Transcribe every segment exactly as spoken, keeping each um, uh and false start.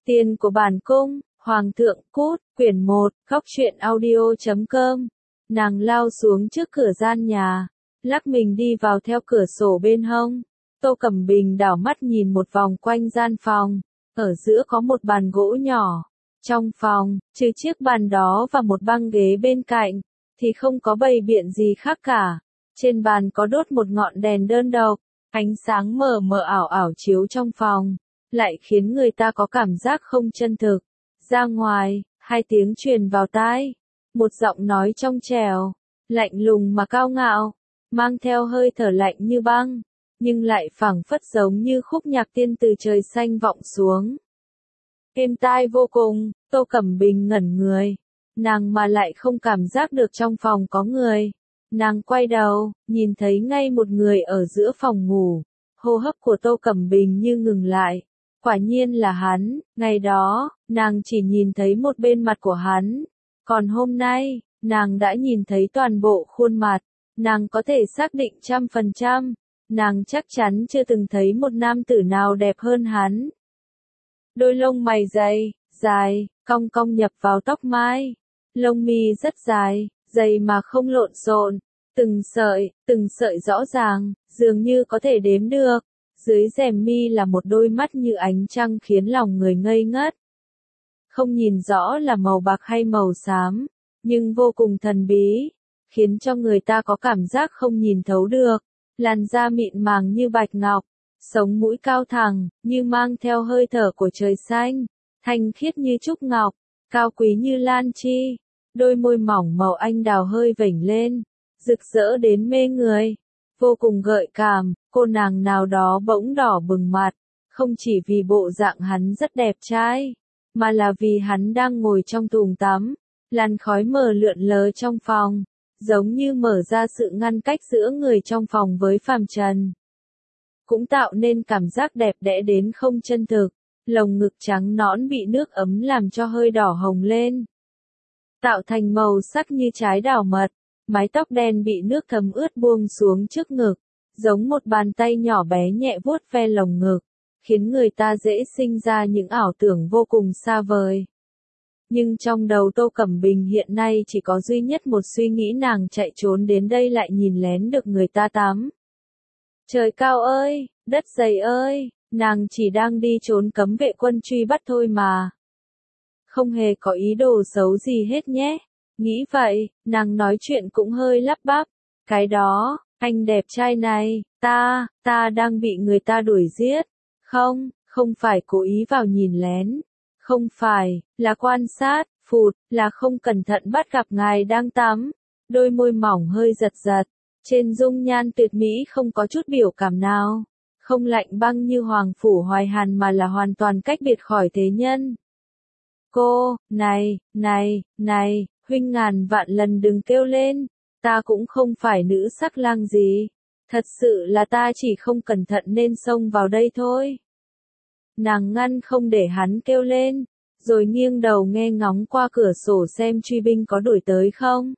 Tiền của bản cung, Hoàng thượng cút, quyển một, góc truyện audio chấm com. Nàng lao xuống trước cửa gian nhà, lắc mình đi vào theo cửa sổ bên hông. Tô Cẩm Bình đảo mắt nhìn một vòng quanh gian phòng, ở giữa có một bàn gỗ nhỏ. Trong phòng, trừ chiếc bàn đó và một băng ghế bên cạnh, thì không có bày biện gì khác cả. Trên bàn có đốt một ngọn đèn đơn độc, ánh sáng mờ mờ ảo ảo chiếu trong phòng, lại khiến người ta có cảm giác không chân thực. Ra ngoài, hai tiếng truyền vào tai, một giọng nói trong trẻo, lạnh lùng mà cao ngạo, mang theo hơi thở lạnh như băng, nhưng lại phảng phất giống như khúc nhạc tiên từ trời xanh vọng xuống. Êm tai vô cùng, Tô Cẩm Bình ngẩn người, nàng mà lại không cảm giác được trong phòng có người. Nàng quay đầu, nhìn thấy ngay một người ở giữa phòng ngủ, hô hấp của Tô Cẩm Bình như ngừng lại. Quả nhiên là hắn, ngày đó, nàng chỉ nhìn thấy một bên mặt của hắn, còn hôm nay, nàng đã nhìn thấy toàn bộ khuôn mặt, nàng có thể xác định trăm phần trăm, nàng chắc chắn chưa từng thấy một nam tử nào đẹp hơn hắn. Đôi lông mày dày, dài, cong cong nhập vào tóc mai, lông mi rất dài, dày mà không lộn xộn, từng sợi, từng sợi rõ ràng, dường như có thể đếm được. Dưới rèm mi là một đôi mắt như ánh trăng khiến lòng người ngây ngất. Không nhìn rõ là màu bạc hay màu xám, nhưng vô cùng thần bí, khiến cho người ta có cảm giác không nhìn thấu được. Làn da mịn màng như bạch ngọc, sống mũi cao thẳng, như mang theo hơi thở của trời xanh, thanh khiết như trúc ngọc, cao quý như lan chi. Đôi môi mỏng màu anh đào hơi vểnh lên, rực rỡ đến mê người. Vô cùng gợi cảm, cô nàng nào đó bỗng đỏ bừng mặt, không chỉ vì bộ dạng hắn rất đẹp trai, mà là vì hắn đang ngồi trong thùng tắm, làn khói mờ lượn lờ trong phòng, giống như mở ra sự ngăn cách giữa người trong phòng với phàm trần. Cũng tạo nên cảm giác đẹp đẽ đến không chân thực, lồng ngực trắng nõn bị nước ấm làm cho hơi đỏ hồng lên, tạo thành màu sắc như trái đào mật. Mái tóc đen bị nước thấm ướt buông xuống trước ngực, giống một bàn tay nhỏ bé nhẹ vuốt ve lồng ngực, khiến người ta dễ sinh ra những ảo tưởng vô cùng xa vời. Nhưng trong đầu Tô Cẩm Bình hiện nay chỉ có duy nhất một suy nghĩ, nàng chạy trốn đến đây lại nhìn lén được người ta tắm. Trời cao ơi, đất dày ơi, nàng chỉ đang đi trốn cấm vệ quân truy bắt thôi mà. Không hề có ý đồ xấu gì hết nhé. Nghĩ vậy, nàng nói chuyện cũng hơi lắp bắp. Cái đó, anh đẹp trai này, ta, ta đang bị người ta đuổi giết. Không, không phải cố ý vào nhìn lén. Không phải, là quan sát, phụt, là không cẩn thận bắt gặp ngài đang tắm. Đôi môi mỏng hơi giật giật. Trên dung nhan tuyệt mỹ không có chút biểu cảm nào. Không lạnh băng như Hoàng Phủ Hoài Hàn mà là hoàn toàn cách biệt khỏi thế nhân. Cô, này, này, này. Huynh ngàn vạn lần đừng kêu lên, ta cũng không phải nữ sắc lang gì, thật sự là ta chỉ không cẩn thận nên xông vào đây thôi. Nàng ngăn không để hắn kêu lên, rồi nghiêng đầu nghe ngóng qua cửa sổ xem truy binh có đuổi tới không.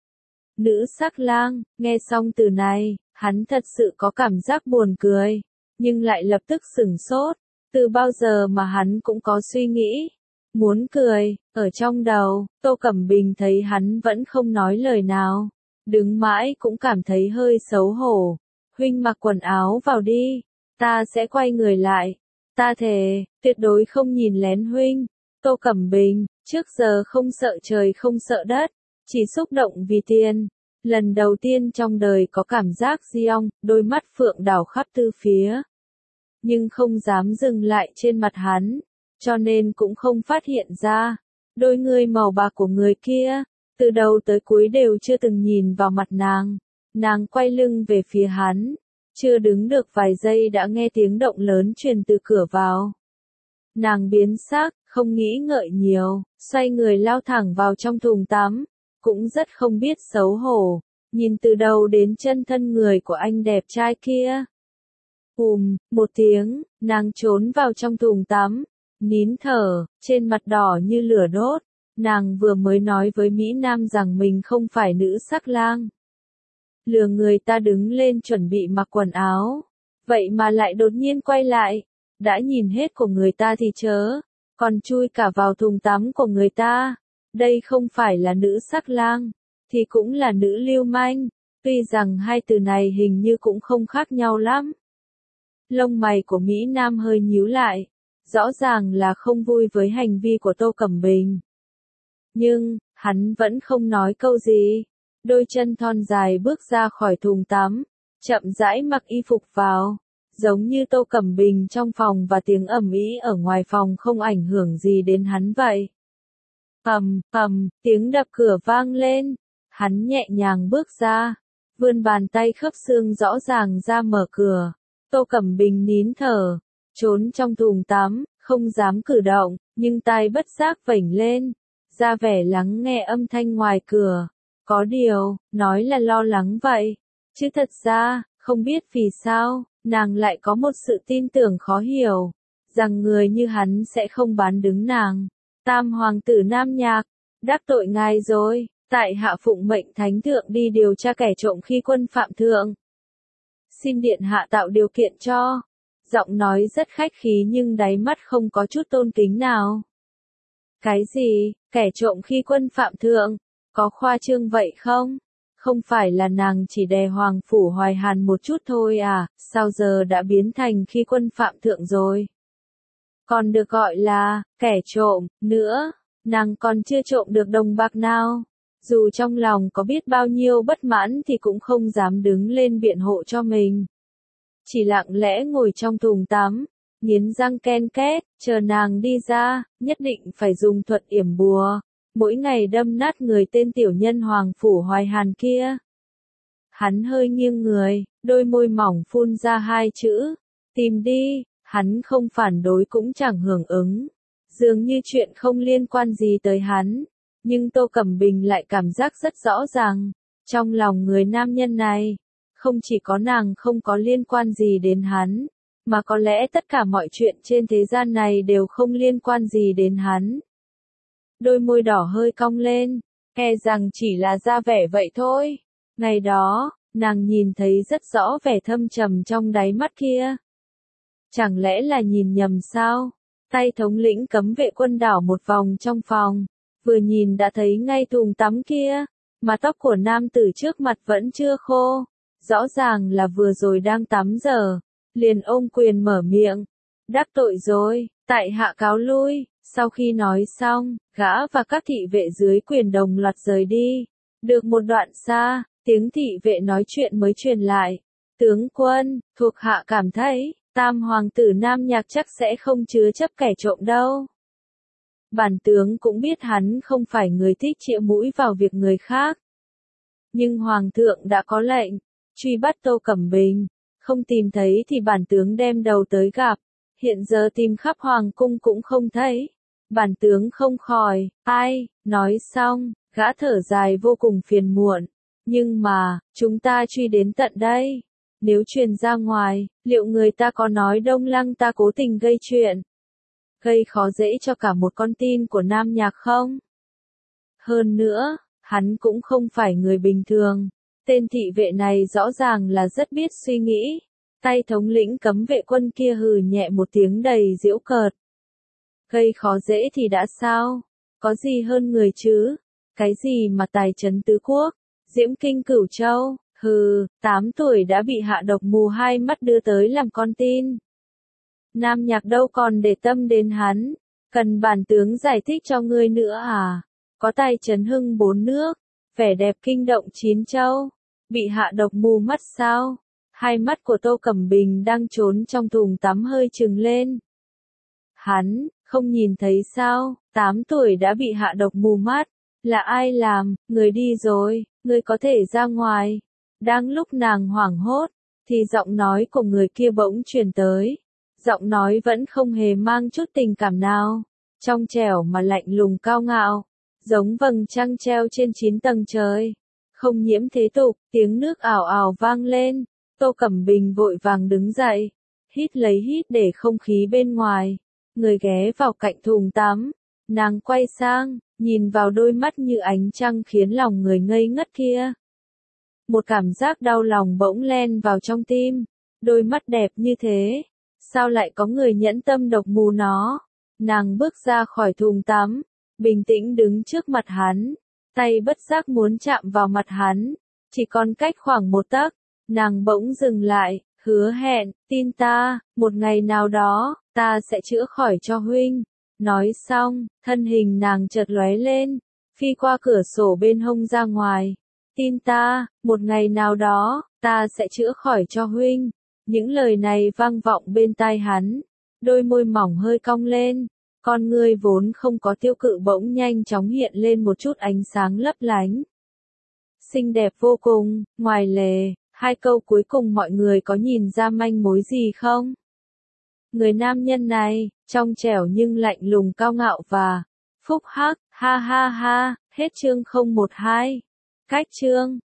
Nữ sắc lang, nghe xong từ này, hắn thật sự có cảm giác buồn cười, nhưng lại lập tức sửng sốt, từ bao giờ mà hắn cũng có suy nghĩ. Muốn cười, ở trong đầu, Tô Cẩm Bình thấy hắn vẫn không nói lời nào. Đứng mãi cũng cảm thấy hơi xấu hổ. Huynh mặc quần áo vào đi, ta sẽ quay người lại. Ta thề, tuyệt đối không nhìn lén huynh. Tô Cẩm Bình, trước giờ không sợ trời không sợ đất, chỉ xúc động vì tiền. Lần đầu tiên trong đời có cảm giác diong, đôi mắt phượng đảo khắp tư phía. Nhưng không dám dừng lại trên mặt hắn. Cho nên cũng không phát hiện ra, đôi người màu bạc của người kia, từ đầu tới cuối đều chưa từng nhìn vào mặt nàng. Nàng quay lưng về phía hắn, chưa đứng được vài giây đã nghe tiếng động lớn truyền từ cửa vào. Nàng biến sắc, không nghĩ ngợi nhiều, xoay người lao thẳng vào trong thùng tắm, cũng rất không biết xấu hổ, nhìn từ đầu đến chân thân người của anh đẹp trai kia. Bùm, một tiếng, nàng trốn vào trong thùng tắm. Nín thở, trên mặt đỏ như lửa đốt, nàng vừa mới nói với Mỹ Nam rằng mình không phải nữ sắc lang. Lừa người ta đứng lên chuẩn bị mặc quần áo, vậy mà lại đột nhiên quay lại, đã nhìn hết của người ta thì chớ, còn chui cả vào thùng tắm của người ta. Đây không phải là nữ sắc lang, thì cũng là nữ lưu manh, tuy rằng hai từ này hình như cũng không khác nhau lắm. Lông mày của Mỹ Nam hơi nhíu lại, rõ ràng là không vui với hành vi của Tô Cẩm Bình. Nhưng, hắn vẫn không nói câu gì, đôi chân thon dài bước ra khỏi thùng tắm, chậm rãi mặc y phục vào, giống như Tô Cẩm Bình trong phòng và tiếng ầm ĩ ở ngoài phòng không ảnh hưởng gì đến hắn vậy. Ầm, ầm, tiếng đập cửa vang lên, hắn nhẹ nhàng bước ra, vươn bàn tay khớp xương rõ ràng ra mở cửa. Tô Cẩm Bình nín thở, trốn trong thùng tắm, không dám cử động, nhưng tai bất giác vểnh lên, ra vẻ lắng nghe âm thanh ngoài cửa. Có điều, nói là lo lắng vậy, chứ thật ra, không biết vì sao, nàng lại có một sự tin tưởng khó hiểu, rằng người như hắn sẽ không bán đứng nàng. Tam hoàng tử Nam Nhạc, đắc tội ngài rồi, tại hạ phụng mệnh thánh thượng đi điều tra kẻ trộm khi quân phạm thượng. Xin điện hạ tạo điều kiện cho. Giọng nói rất khách khí nhưng đáy mắt không có chút tôn kính nào. Cái gì, kẻ trộm khi quân phạm thượng, có khoa trương vậy không? Không phải là nàng chỉ đè Hoàng Phủ Hoài Hàn một chút thôi à, sao giờ đã biến thành khi quân phạm thượng rồi? Còn được gọi là, kẻ trộm, nữa, nàng còn chưa trộm được đồng bạc nào. Dù trong lòng có biết bao nhiêu bất mãn thì cũng không dám đứng lên biện hộ cho mình. Chỉ lặng lẽ ngồi trong thùng tắm, nghiến răng ken két, chờ nàng đi ra, nhất định phải dùng thuật yểm bùa, mỗi ngày đâm nát người tên tiểu nhân Hoàng Phủ Hoài Hàn kia. Hắn hơi nghiêng người, đôi môi mỏng phun ra hai chữ, tìm đi, hắn không phản đối cũng chẳng hưởng ứng. Dường như chuyện không liên quan gì tới hắn. Nhưng Tô Cẩm Bình lại cảm giác rất rõ ràng, trong lòng người nam nhân này, không chỉ có nàng không có liên quan gì đến hắn, mà có lẽ tất cả mọi chuyện trên thế gian này đều không liên quan gì đến hắn. Đôi môi đỏ hơi cong lên, e rằng chỉ là ra vẻ vậy thôi. Ngày đó, nàng nhìn thấy rất rõ vẻ thâm trầm trong đáy mắt kia. Chẳng lẽ là nhìn nhầm sao? Tay thống lĩnh cấm vệ quân đảo một vòng trong phòng. Vừa nhìn đã thấy ngay thùng tắm kia, mà tóc của nam tử trước mặt vẫn chưa khô, rõ ràng là vừa rồi đang tắm giờ, liền ôm quyền mở miệng, đắc tội rồi, tại hạ cáo lui. Sau khi nói xong, gã và các thị vệ dưới quyền đồng loạt rời đi. Được một đoạn xa, tiếng thị vệ nói chuyện mới truyền lại, tướng quân, thuộc hạ cảm thấy, tam hoàng tử Nam Nhạc chắc sẽ không chứa chấp kẻ trộm đâu. Bản tướng cũng biết hắn không phải người thích chĩa mũi vào việc người khác. Nhưng Hoàng thượng đã có lệnh, truy bắt Tô Cẩm Bình, không tìm thấy thì bản tướng đem đầu tới gặp, hiện giờ tìm khắp Hoàng cung cũng không thấy. Bản tướng không khỏi, ai, nói xong, gã thở dài vô cùng phiền muộn. Nhưng mà, chúng ta truy đến tận đây. Nếu truyền ra ngoài, liệu người ta có nói Đông Lăng ta cố tình gây chuyện? Gây khó dễ cho cả một con tin của Nam Nhạc không? Hơn nữa, hắn cũng không phải người bình thường. Tên thị vệ này rõ ràng là rất biết suy nghĩ. Tay thống lĩnh cấm vệ quân kia hừ nhẹ một tiếng đầy giễu cợt. Gây khó dễ thì đã sao? Có gì hơn người chứ? Cái gì mà tài trấn tứ quốc? Diễm kinh cửu châu? Hừ, tám tuổi đã bị hạ độc mù hai mắt đưa tới làm con tin. Nam Nhạc đâu còn để tâm đến hắn, cần bản tướng giải thích cho ngươi nữa à? Có tài trấn hưng bốn nước, vẻ đẹp kinh động chín châu, bị hạ độc mù mắt sao? Hai mắt của Tô Cẩm Bình đang trốn trong thùng tắm hơi trừng lên. Hắn, không nhìn thấy sao, tám tuổi đã bị hạ độc mù mắt, là ai làm, người đi rồi, người có thể ra ngoài. Đang lúc nàng hoảng hốt, thì giọng nói của người kia bỗng truyền tới. Giọng nói vẫn không hề mang chút tình cảm nào, trong trẻo mà lạnh lùng cao ngạo, giống vầng trăng treo trên chín tầng trời, không nhiễm thế tục. Tiếng nước ảo ảo vang lên, Tô Cẩm Bình vội vàng đứng dậy, hít lấy hít để không khí bên ngoài, người ghé vào cạnh thùng tắm, nàng quay sang, nhìn vào đôi mắt như ánh trăng khiến lòng người ngây ngất kia. Một cảm giác đau lòng bỗng len vào trong tim, đôi mắt đẹp như thế. Sao lại có người nhẫn tâm độc mù nó? Nàng bước ra khỏi thùng tắm, bình tĩnh đứng trước mặt hắn, tay bất giác muốn chạm vào mặt hắn, chỉ còn cách khoảng một tấc, nàng bỗng dừng lại, hứa hẹn, tin ta, một ngày nào đó, ta sẽ chữa khỏi cho huynh. Nói xong, thân hình nàng chợt lóe lên, phi qua cửa sổ bên hông ra ngoài. Tin ta, một ngày nào đó, ta sẽ chữa khỏi cho huynh. Những lời này vang vọng bên tai hắn, đôi môi mỏng hơi cong lên, con ngươi vốn không có tiêu cự bỗng nhanh chóng hiện lên một chút ánh sáng lấp lánh. Xinh đẹp vô cùng, ngoài lề, hai câu cuối cùng mọi người có nhìn ra manh mối gì không? Người nam nhân này, trong trẻo nhưng lạnh lùng cao ngạo và phúc hắc, ha ha ha, hết chương không một hai. Cách chương